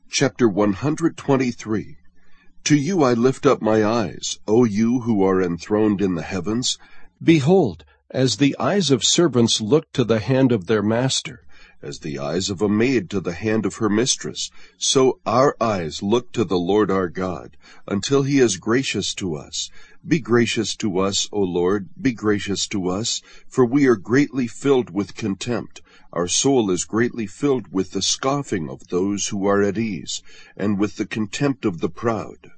Chapter 123. To you I lift up my eyes, O you who are enthroned in the heavens. Behold, as the eyes of servants look to the hand of their master, As the eyes of a maid to the hand of her mistress, so our eyes look to the Lord our God, until he is gracious to us. Be gracious to us, O Lord, be gracious to us, for we are greatly filled with contempt. Our soul is greatly filled with the scoffing of those who are at ease, and with the contempt of the proud.